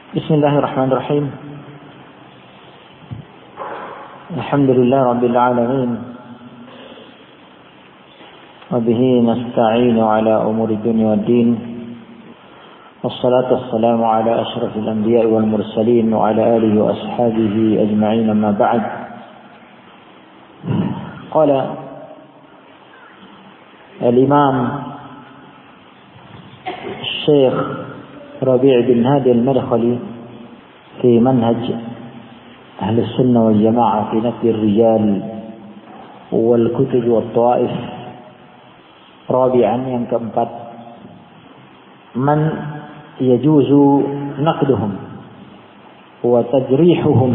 Bismillahirrahmanirrahim. Alhamdulillah rabbil alamin. Wa bihi nasta'inu ala umuri dunya waddin. Wassalatu wassalamu ala asyrafil anbiya'i wal mursalin wa ala alihi wa ashabihi ajma'in, amma ba'd. Qala al-imam Syekh ربيع بن هادي المدخلي في منهج أهل السنة والجماعة في نفي الرجال والكتب والطوائف. رابعا yang keempat, من يجوز نقدهم وتجريحهم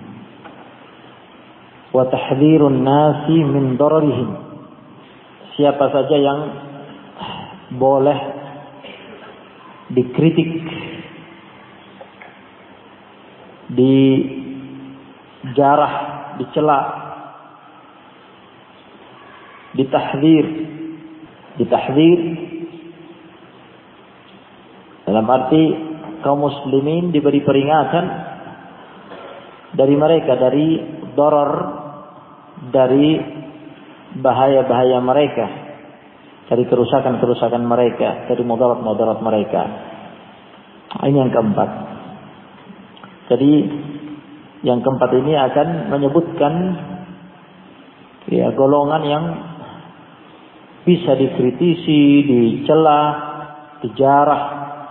وتحذير الناس من ضررهم. Siapa saja yang boleh dikritik, dijarah, dicela, ditahdzir dalam arti kaum muslimin diberi peringatan dari mereka, dari darar, dari bahaya-bahaya mereka, dari kerusakan-kerusakan mereka, dari mudarat-mudarat mereka. Ini yang keempat. Jadi yang keempat ini akan menyebutkan golongan yang bisa dikritisi, dicela, dijarah,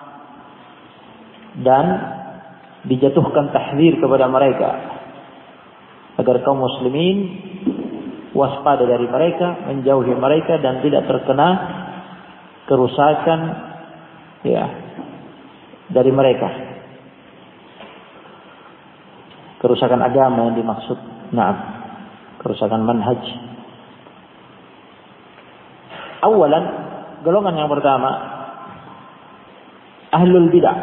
dan dijatuhkan tahdzir kepada mereka agar kaum muslimin waspada dari mereka, menjauhi mereka dan tidak terkena kerusakan dari mereka. Kerusakan agama yang dimaksud, kerusakan manhaj. Awalan, golongan yang pertama, ahlul bid'ah.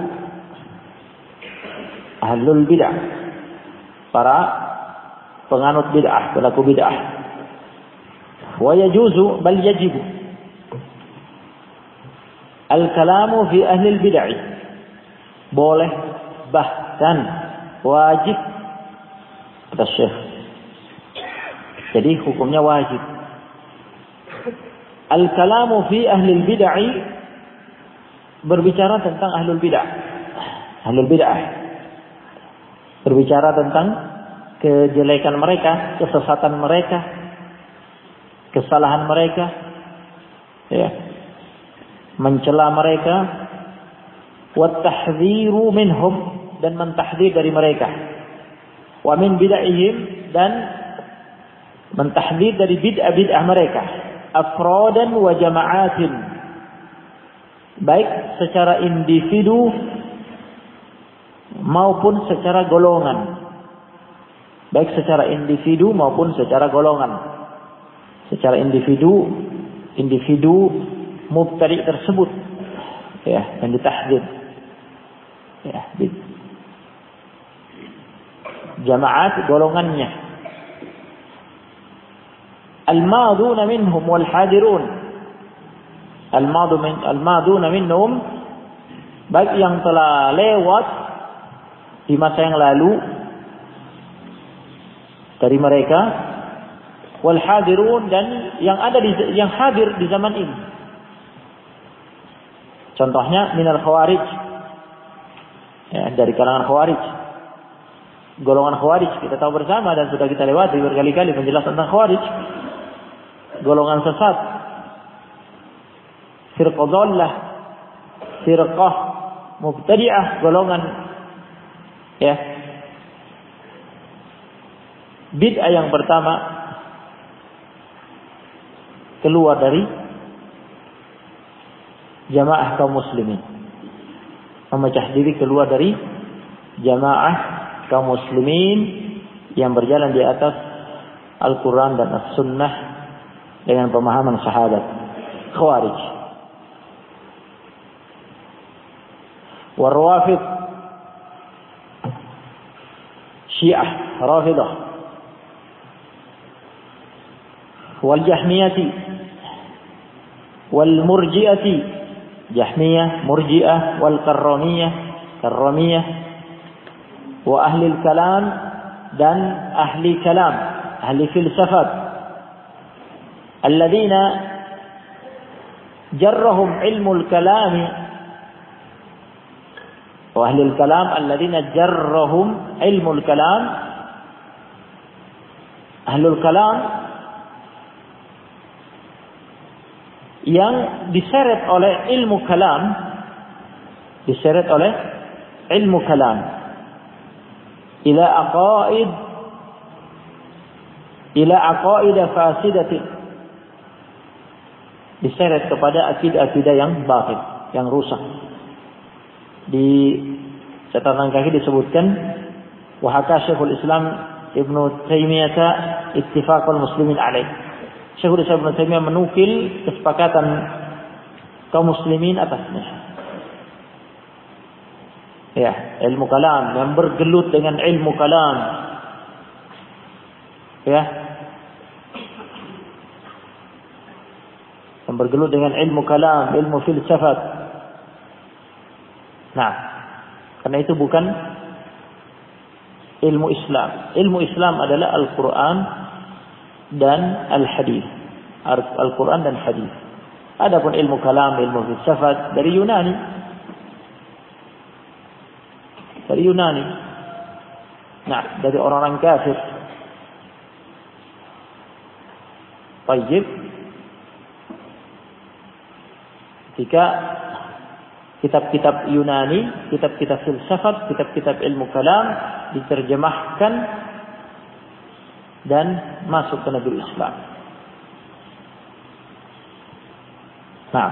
Ahlul bid'ah, para penganut bid'ah, pelaku bid'ah. ويجوز بل يجب الكلام في أهل البدع. boleh, bahkan wajib, kata Syekh. Jadi hukumnya wajib. Al-kalamu fi ahlil bid'ah, berbicara tentang ahlul bid'ah. Ahlul bid'ah berbicara tentang kejelekan mereka, kesesatan mereka, kesalahan mereka, mencela mereka, wa tahdziru minhum, dan mentahdzir dari mereka, wa min bid'ahim, dan mentahdzir dari bid'ah-bid'ah mereka, afradan wa jama'atin, baik secara individu maupun secara golongan. Baik secara individu maupun secara golongan. Secara individu mubtadi' tersebut yang ditahdzir, jamaat golongannya, al-maduna minhum wal hadirun. Al-maduna minhum, baik yang telah lewat di masa yang lalu dari mereka, wal hadirun, dan yang hadir di zaman ini. Contohnya minal khawarij, dari kalangan khawarij. Golongan khawarij kita tahu bersama dan sudah kita lewati berkali-kali penjelasan tentang khawarij. Golongan sesat, firqah dhallah, firqah mubtadi'ah, golongan bid'ah yang pertama keluar dari jamaah kaum muslimin, memecah diri keluar dari jamaah kaum muslimin yang berjalan di atas Al-Quran dan As-Sunnah dengan pemahaman sahabat. Khawarij, Warwafid, Syiah, Rafidah, wal Jahmiyati, wal Murji'ati, Jahmiyah, Murji'ah, wal Karramiyah, wa ahli kalam dan ahli kalam, ahli filsafat, alladzina jarrahum ilmul kalami, wa ahli kalam alladzina jarrahum ilmul kalam. Ahlul kalam yang diseret oleh ilmu kalam, diseret oleh ilmu kalam ila aqaid fasidatin, diseret kepada akidah-akidah yang batil, yang rusak. Di catatan kaki disebutkan wa haka Syekhul Islam Ibnu Taimiyah ittifaqul muslimin alaih. Syekhul Islam Ibnu Taimiyah menukil kesepakatan kaum muslimin atasnya. Ya, ilmu kalam yang bergelut dengan ilmu kalam. Ya. Yang bergelut dengan ilmu kalam, ilmu filsafat. Nah, karena itu bukan ilmu Islam. Ilmu Islam adalah Al-Quran dan Al-Hadis. Al-Quran dan Hadis. Adapun ilmu kalam, ilmu filsafat dari Yunani. Dari Yunani. Nah, dari orang-orang kafir. Baik. Ketika kitab-kitab Yunani, kitab-kitab filsafat, kitab-kitab ilmu kalam diterjemahkan dan masuk ke negeri Islam. Nah,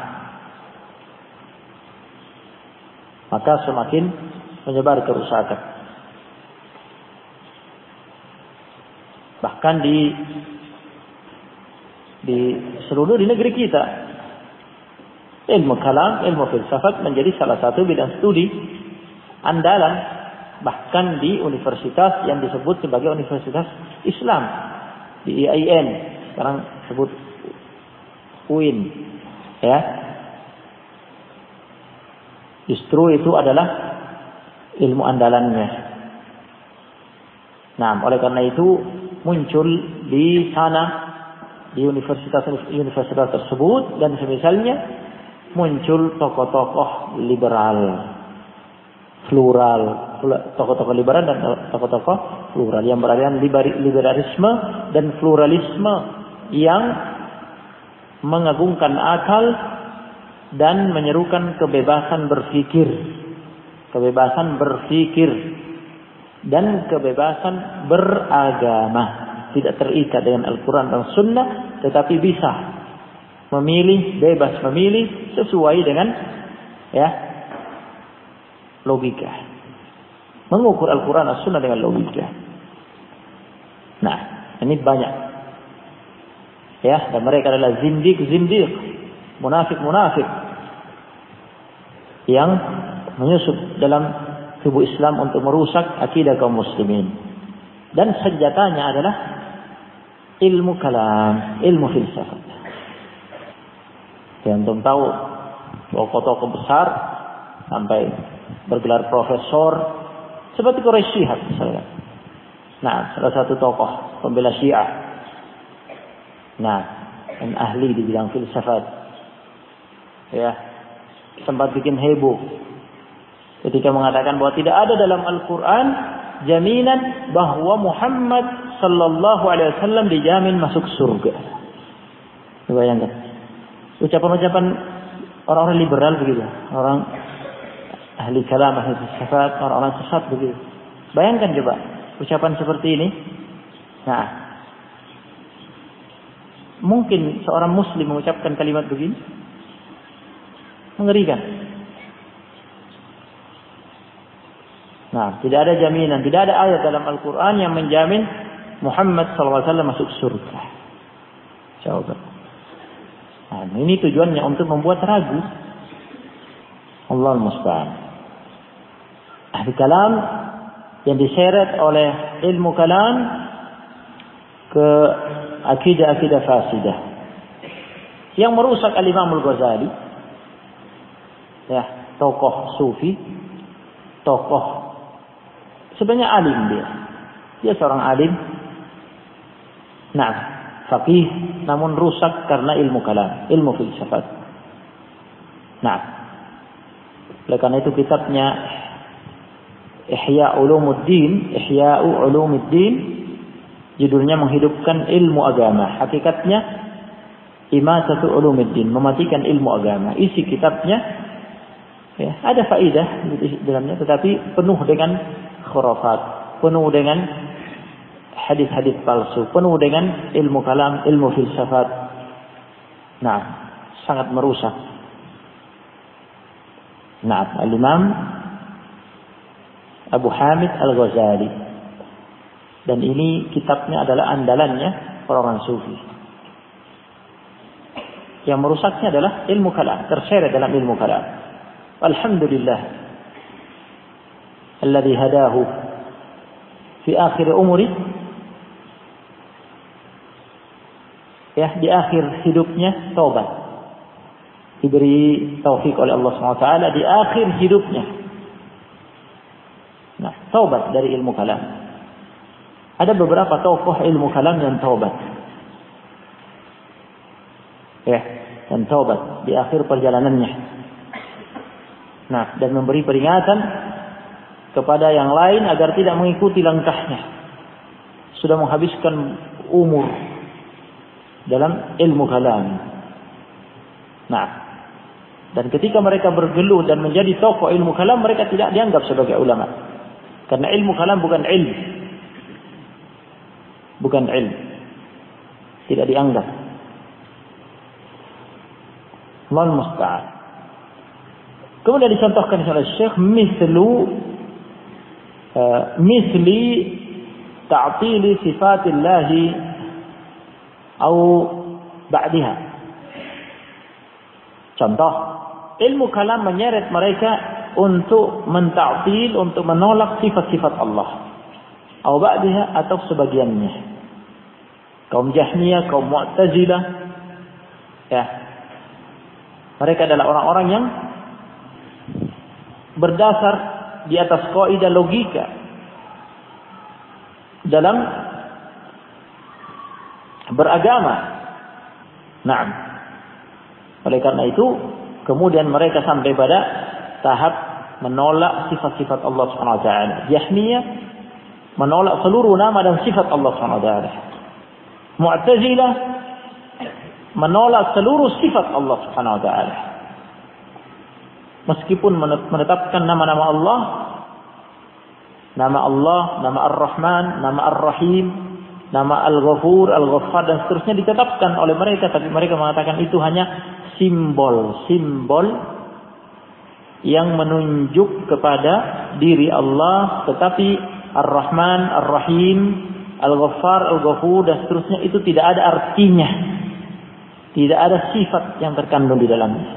maka semakin menyebar kerusakan. Bahkan di seluruh di negeri kita, ilmu kalam, ilmu filsafat menjadi salah satu bidang studi andalan, bahkan di universitas yang disebut sebagai universitas Islam, di IAIN, sekarang disebut UIN, ya. Justru itu adalah ilmu andalannya. Nah, oleh karena itu muncul di sana, di universitas tersebut dan semisalnya, muncul tokoh-tokoh liberal, plural, tokoh-tokoh liberal dan tokoh-tokoh plural yang beraliran liberalisme dan pluralisme yang mengagungkan akal dan menyerukan kebebasan berpikir dan kebebasan beragama, tidak terikat dengan Al-Quran dan Sunnah, tetapi bisa memilih, bebas memilih sesuai dengan logika. Mengukur Al-Quran dan Sunnah dengan logika. Nah, ini banyak. Ya, dan mereka adalah zindiq, munafik yang menyusup dalam tubuh Islam untuk merusak akidah kaum muslimin. Dan senjatanya adalah ilmu kalam, ilmu filsafat. Yang antum tahu tokoh-tokoh besar sampai bergelar profesor seperti Quraisy Syihab misalnya. Nah, salah satu tokoh pembela Syiah. Nah, dan ahli di bidang filsafat. Ya, sempat bikin heboh ketika mengatakan bahwa tidak ada dalam Al-Quran jaminan bahwa Muhammad sallallahu alaihi wasallam dijamin masuk surga. Bayangkan. Ucapan-ucapan orang-orang liberal begitu, orang ahli kalam, ahli filsafat, orang-orang sesat begitu. Bayangkan coba ucapan seperti ini. Nah, mungkin seorang muslim mengucapkan kalimat begini? Mengerikan. Nah, tidak ada jaminan, tidak ada ayat dalam Al-Quran yang menjamin Muhammad SAW masuk surga. Coba. Nah, ini tujuannya untuk membuat ragu. Allah musta'an. Ahli kalam yang diseret oleh ilmu kalam ke akidah-akidah fasidah yang merusak Al-Imam Al-Ghazali, ya, tokoh sufi, tokoh sebenarnya alim dia. Dia seorang alim. Nah, faqih namun rusak karena ilmu kalam, ilmu filsafat. Nah, oleh karena itu kitabnya Ihya'u Ulumuddin, judulnya menghidupkan ilmu agama. Hakikatnya Imatatu Ulumuddin, mematikan ilmu agama. Isi kitabnya ya, ada faidah di dalamnya, tetapi penuh dengan khurafat, penuh dengan hadis-hadis palsu, penuh dengan ilmu kalam, ilmu filsafat. Nah, sangat merusak. Nah, Al-Imam Abu Hamid Al-Ghazali. Dan ini kitabnya adalah andalannya orang sufi. Yang merusaknya adalah ilmu kalam, terseret dalam ilmu kalam. Alhamdulillah alladhi hadahu fi akhir umri, ya, di akhir hidupnya taubat, diberi taufik oleh Allah SWT di akhir hidupnya. Nah, taubat dari ilmu kalam. Ada beberapa tokoh ilmu kalam yang taubat, ya, dan taubat di akhir perjalanannya. Nah, dan memberi peringatan kepada yang lain agar tidak mengikuti langkahnya. Sudah menghabiskan umur dalam ilmu kalam. Nah, dan ketika mereka bergelut dan menjadi tokoh ilmu kalam, mereka tidak dianggap sebagai ulama. Karena ilmu kalam bukan ilmu. Bukan ilmu. Tidak dianggap. Allahu musta'an. Kemudian dicontohkan oleh Syekh misli ta'tili sifatillahi atau ba'daha. Contoh, ilmu kalam menyeret mereka untuk menta'til, untuk menolak sifat-sifat Allah. Atau ba'daha, atau sebagiannya. Kaum Jahmiyah, kaum Mu'tazilah, ya, mereka adalah orang-orang yang berdasar di atas kaidah logika dalam beragama. Naam. Oleh karena itu, kemudian mereka sampai pada tahap menolak sifat-sifat Allah Subhanahu wa taala. Jahmiyah menolak seluruh nama dan sifat Allah Subhanahu wa taala. Mu'tazilah menolak seluruh sifat Allah Subhanahu wa taala. Meskipun menetapkan nama-nama Allah, nama Ar-Rahman, nama Ar-Rahim, nama Al-Ghafur, Al-Ghaffar dan seterusnya ditetapkan oleh mereka, tapi mereka mengatakan itu hanya simbol-simbol yang menunjuk kepada diri Allah, tetapi Ar-Rahman, Ar-Rahim, Al-Ghaffar, Al-Ghafur dan seterusnya itu tidak ada artinya. Tidak ada sifat yang terkandung di dalamnya.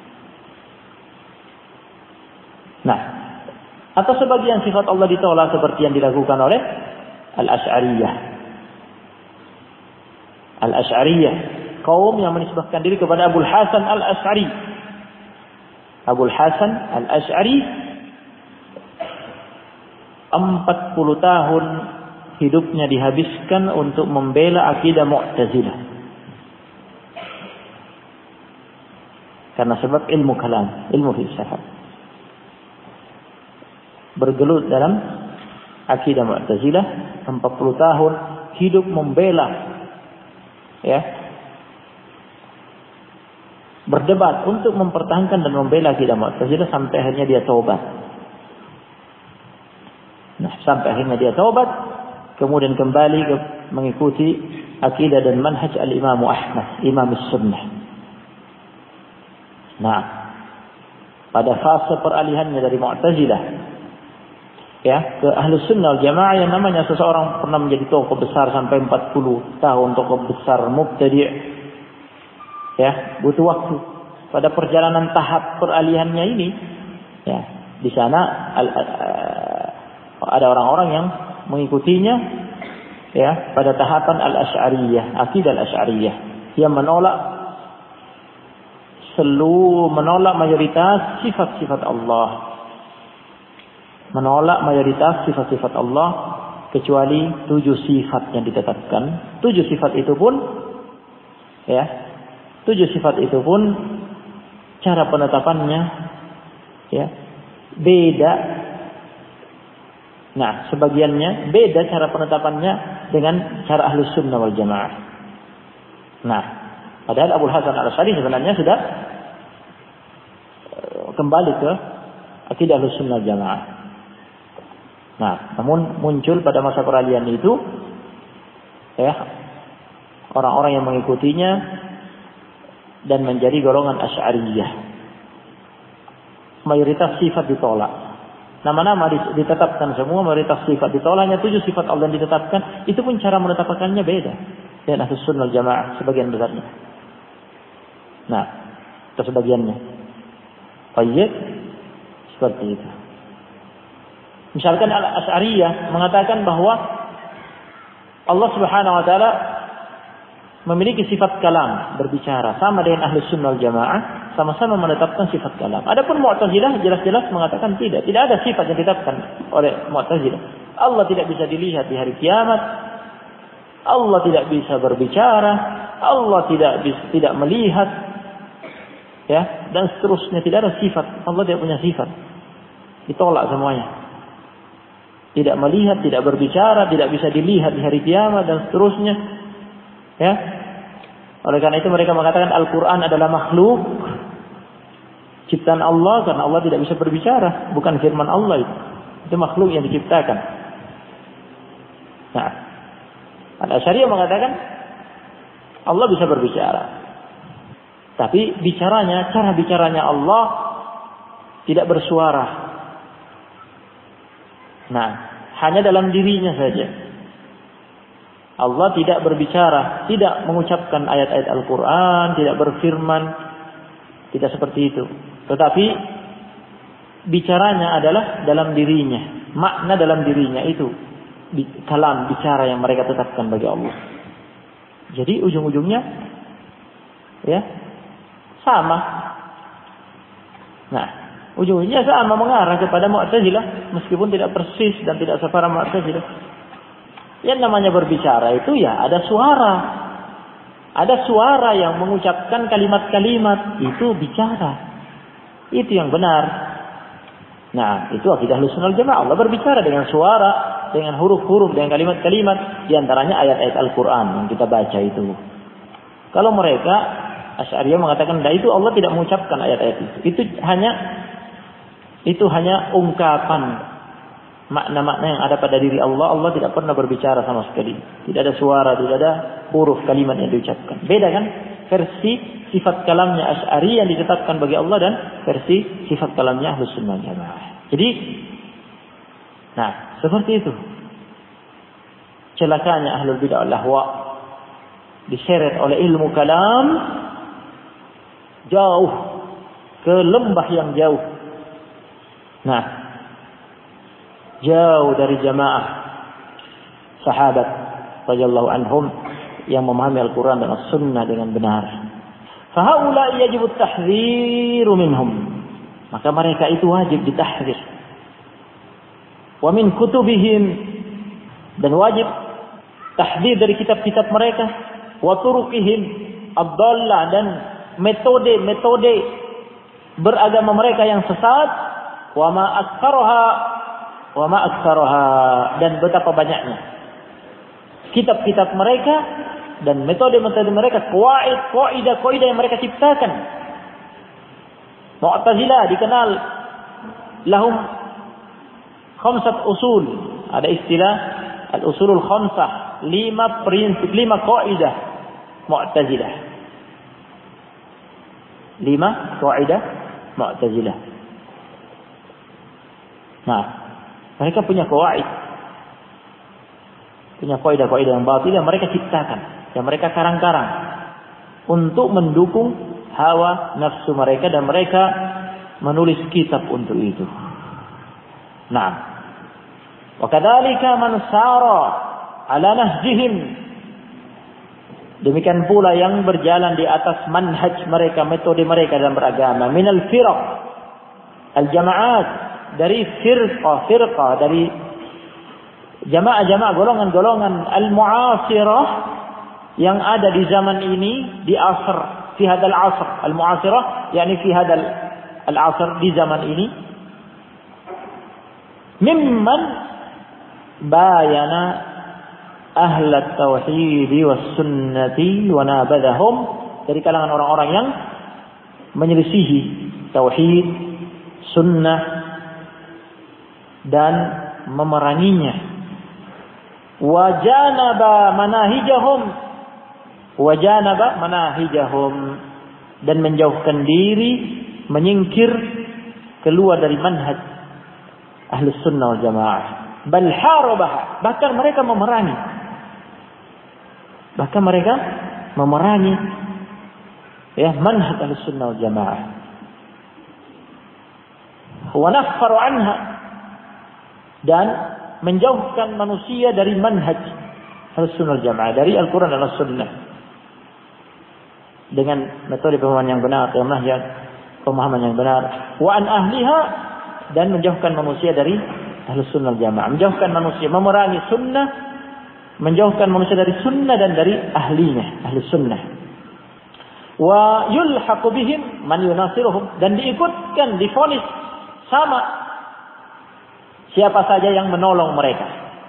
Nah, atau sebagian sifat Allah ditolak seperti yang dilakukan oleh Al-Asy'ariyah. Al-Asy'ariyah, kaum yang menisbahkan diri kepada Abul Hasan Al-Asy'ari. Abul Hasan Al-Asy'ari 40 tahun hidupnya dihabiskan untuk membela akidah Mu'tazilah. Karena sebab ilmu kalam, ilmu filsafat. Bergelut dalam akidah Mu'tazilah 40 tahun hidup membela, ya, berdebat untuk mempertahankan dan membela akidah Mu'tazilah sampai akhirnya dia taubat. Nah, sampai akhirnya dia taubat, kemudian kembali mengikuti akidah dan manhaj al-Imam Ahmad, Imam Sunnah. Nah, pada fase peralihannya dari Mu'tazilah, ya, ke Ahlus Sunnah wal Jamaah, yang namanya seseorang pernah menjadi tokoh besar sampai 40 tahun, tokoh besar mubtadi', ya, butuh waktu. Pada perjalanan tahap peralihannya ini, ya, di sana ada orang-orang yang mengikutinya, ya, pada tahapan Al-Asy'ariyah, akidah Al-Asy'ariyah, yang menolak mayoritas sifat-sifat Allah. menolak mayoritas sifat-sifat Allah kecuali 7 sifat yang ditetapkan. 7 sifat itu pun ya, 7 sifat itu pun cara penetapannya ya beda. Nah, sebagiannya beda cara penetapannya dengan cara Ahlus Sunnah wal Jamaah. Nah, padahal Abu Hasan Al-Asy'ari sebenarnya sudah kembali ke akidah Ahlus Sunnah wal Jamaah. Nah, namun muncul pada masa peralihan itu ya orang-orang yang mengikutinya dan menjadi golongan Asy'ariyah. Mayoritas sifat ditolak. Nama-nama ditetapkan semua, mayoritas sifat ditolak. Hanya 7 sifat Allah yang ditetapkan. Itu pun cara menetapkannya beda dengan Ahlus Sunnah wal Jamaah sebagian besarnya. Nah, itu sebagiannya. Baik, seperti itu. Misalkan Al-Asy'ariyah mengatakan bahwa Allah Subhanahu wa taala memiliki sifat kalam, berbicara, sama dengan Ahlus Sunnah wal Jamaah, sama-sama menetapkan sifat kalam. Adapun Mu'tazilah jelas-jelas mengatakan tidak ada sifat yang ditetapkan oleh Mu'tazilah. Allah tidak bisa dilihat di hari kiamat. Allah tidak bisa berbicara, Allah tidak melihat. Ya, dan seterusnya, tidak ada sifat. Allah tidak punya sifat. Ditolak semuanya. Tidak melihat, tidak berbicara, tidak bisa dilihat di hari kiamat dan seterusnya. Ya. Oleh karena itu mereka mengatakan Al-Quran adalah makhluk ciptaan Allah, karena Allah tidak bisa berbicara, bukan firman Allah itu. Itu makhluk yang diciptakan. Nah, Al-Asy'ariyah mengatakan Allah bisa berbicara. Tapi cara bicaranya Allah tidak bersuara. Nah, hanya dalam dirinya saja. Allah tidak berbicara, tidak mengucapkan ayat-ayat Al-Quran, tidak berfirman, tidak seperti itu. Tetapi bicaranya adalah dalam dirinya, makna dalam dirinya itu kalam, bicara yang mereka tetapkan bagi Allah. Jadi ujung-ujungnya ya sama. Nah, ujung-ujungnya sama, mengarah kepada Mu'tazilah meskipun tidak persis dan tidak separah Mu'tazilah. Yang namanya berbicara itu ya ada suara. Ada suara yang mengucapkan kalimat-kalimat, itu bicara. Itu yang benar. Nah, itu akidah Ahlus Sunnah wal Jamaah. Allah berbicara dengan suara, dengan huruf-huruf, dengan kalimat-kalimat, di antaranya ayat-ayat Al-Quran yang kita baca itu. Kalau mereka Asy'ariyah mengatakan, "Nah, itu Allah tidak mengucapkan ayat-ayat itu. Itu hanya ungkapan makna-makna yang ada pada diri Allah. Allah tidak pernah berbicara sama sekali. Tidak ada suara, tidak ada huruf kalimat yang diucapkan." Beda kan? Versi sifat kalamnya Asy'ari yang ditetapkan bagi Allah dan versi sifat kalamnya Ahlus Sunnah wal Jamaah. Jadi, nah, seperti itu. Celakanya Ahlul Bid'ah wal Ahwa diseret oleh ilmu kalam jauh ke lembah yang jauh. Nah, jauh dari jamaah sahabat radhiyallahu anhum yang memahami Al-Quran dan As-Sunnah dengan benar. Fahaula yajibu at-tahdhiru minhum. Maka mereka itu wajib ditahdzir. Wa min kutubihim, dan wajib tahdzir dari kitab-kitab mereka. Wa turuqihim ad-dhallah, dan metode-metode beragama mereka yang sesat. Wa ma aktsaraha, dan betapa banyaknya kitab-kitab mereka dan metode-metode mereka, kaidah yang mereka ciptakan. Mu'tazilah dikenal lahum khamsat usul. Ada istilah al-usulul khamsah, 5 prinsip, 5 kaidah Mu'tazilah. 5 kaidah Mu'tazilah. Nah, mereka punya kaidah yang batil yang mereka ciptakan, yang mereka karang-karang untuk mendukung hawa nafsu mereka, dan mereka menulis kitab untuk itu. Nah, wa kadzalika man sara ala nahjihim, demikian pula yang berjalan di atas manhaj mereka, metode mereka dalam beragama, minal firaq al-jama'at, dari firqah, dari jamaah-jamaah, golongan-golongan al-mu'asirah yang ada di zaman ini, di asr, fi hadzal asr, al-mu'asirah yakni fi hadzal al-asr, di zaman ini, mimman bayana ahlat tauhid was sunnati wa nabadahum, dari kalangan orang-orang yang menyelisihi tauhid, sunnah dan memeranginya. Wajanaba manahijahum, dan menjauhkan diri, menyingkir, keluar dari manhaj Ahlus Sunnah wal Jamaah. Bal harabaha, bahkan mereka memerangi ya manhaj Ahlus Sunnah wal Jamaah. Wa naffaru anha, dan menjauhkan manusia dari manhaj Ahlus Sunnah wal Jamaah, dari Al-Quran dan As-Sunnah, dengan metode pemahaman yang benar, pemahaman yang benar. Wa an ahliha, dan menjauhkan manusia dari Ahlus Sunnah wal Jamaah, menjauhkan manusia, memerangi sunnah, menjauhkan manusia dari sunnah dan dari ahlinya, Ahlus Sunnah. Wa yulhaqu bihim man yunasiruhum, dan diikutkan, divonis sama siapa saja yang menolong mereka,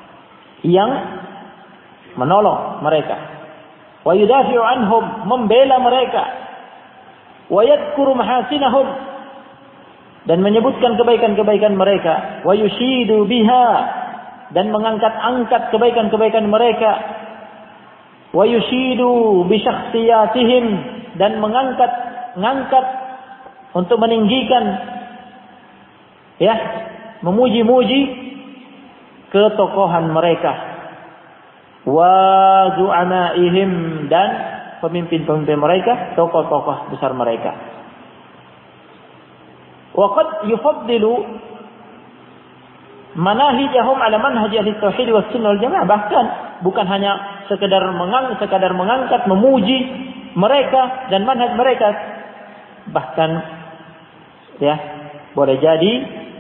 wa yudafi'u anhum, membela mereka, wa yadhkuru mahasinahum, dan menyebutkan kebaikan-kebaikan mereka, wa yushidu biha, dan mengangkat-angkat kebaikan-kebaikan mereka, wa yushidu bi syakhsiyatihim, dan mengangkat untuk meninggikan, ya, memuji-muji ketokohan mereka, wa zu'amaihim, dan pemimpin-pemimpin mereka, tokoh-tokoh besar mereka. Wa qad yufaddilu manahijahum ala manhaj ahli tauhid was sunnah wal jamaah, bahkan bukan hanya sekedar mengangkat, memuji mereka dan manhaj mereka, bahkan ya boleh jadi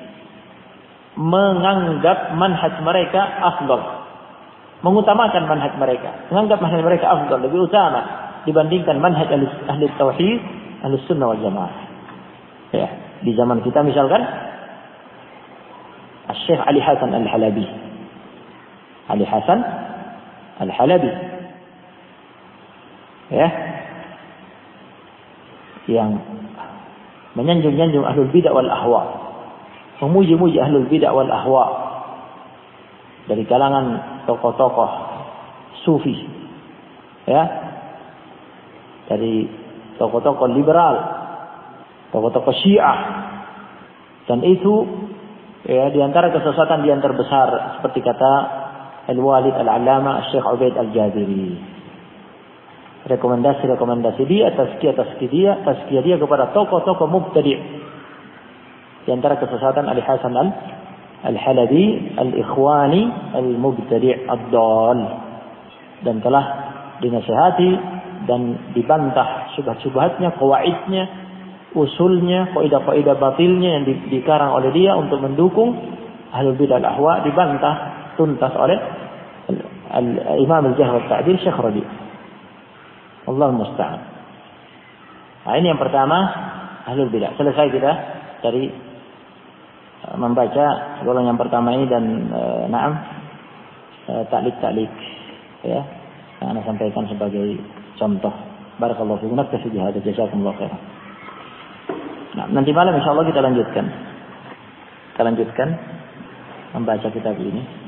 menganggap manhaj mereka afdal, mengutamakan manhaj mereka, menganggap manhaj mereka afdal, lebih utama dibandingkan manhaj ahli tauhid, ahli sunnah wal jamaah. Ya, di zaman kita misalkan Syekh Ali Hasan Al-Halabi, ya, yang menyanjung-nyanjung ahlul bidah wal ahwa, memuji-muji ahlul bidah wal ahwa dari kalangan tokoh-tokoh sufi, ya, dari tokoh-tokoh liberal, tokoh-tokoh Syiah, dan itu ya di antara kesesatan yang terbesar, seperti kata Al-Walid Al-Allamah Syekh Ubaid Al-Jabiri. Rekomendasi dia, tazkiyah dia kepada tokoh-tokoh mubtadi'. Di antara kesesatan Ali Hasan Al-Halabi Al-Ikhwani Al-Mubtadi' Ad-Dal, dan telah dinasihati dan dibantah syubhat-syubhatnya, qawaidnya, usulnya, kaidah-kaidah batilnya yang dikarang oleh dia untuk mendukung ahlul bidah al-ahwa, dibantah tuntas oleh Imam Al-Jahr wa Ta'dil Syekh Rabi'. Allahul musta'an. Nah, ini yang pertama, ahlul bidah. Selesai kita dari membaca golongan yang pertama ini, dan taklik ya, yang Anda sampaikan sebagai contoh. Barakallahu fiikum. Naktafi bihadza, jazakumullahu khairan. Nah, nanti malam insyaallah kita lanjutkan membaca kitab ini.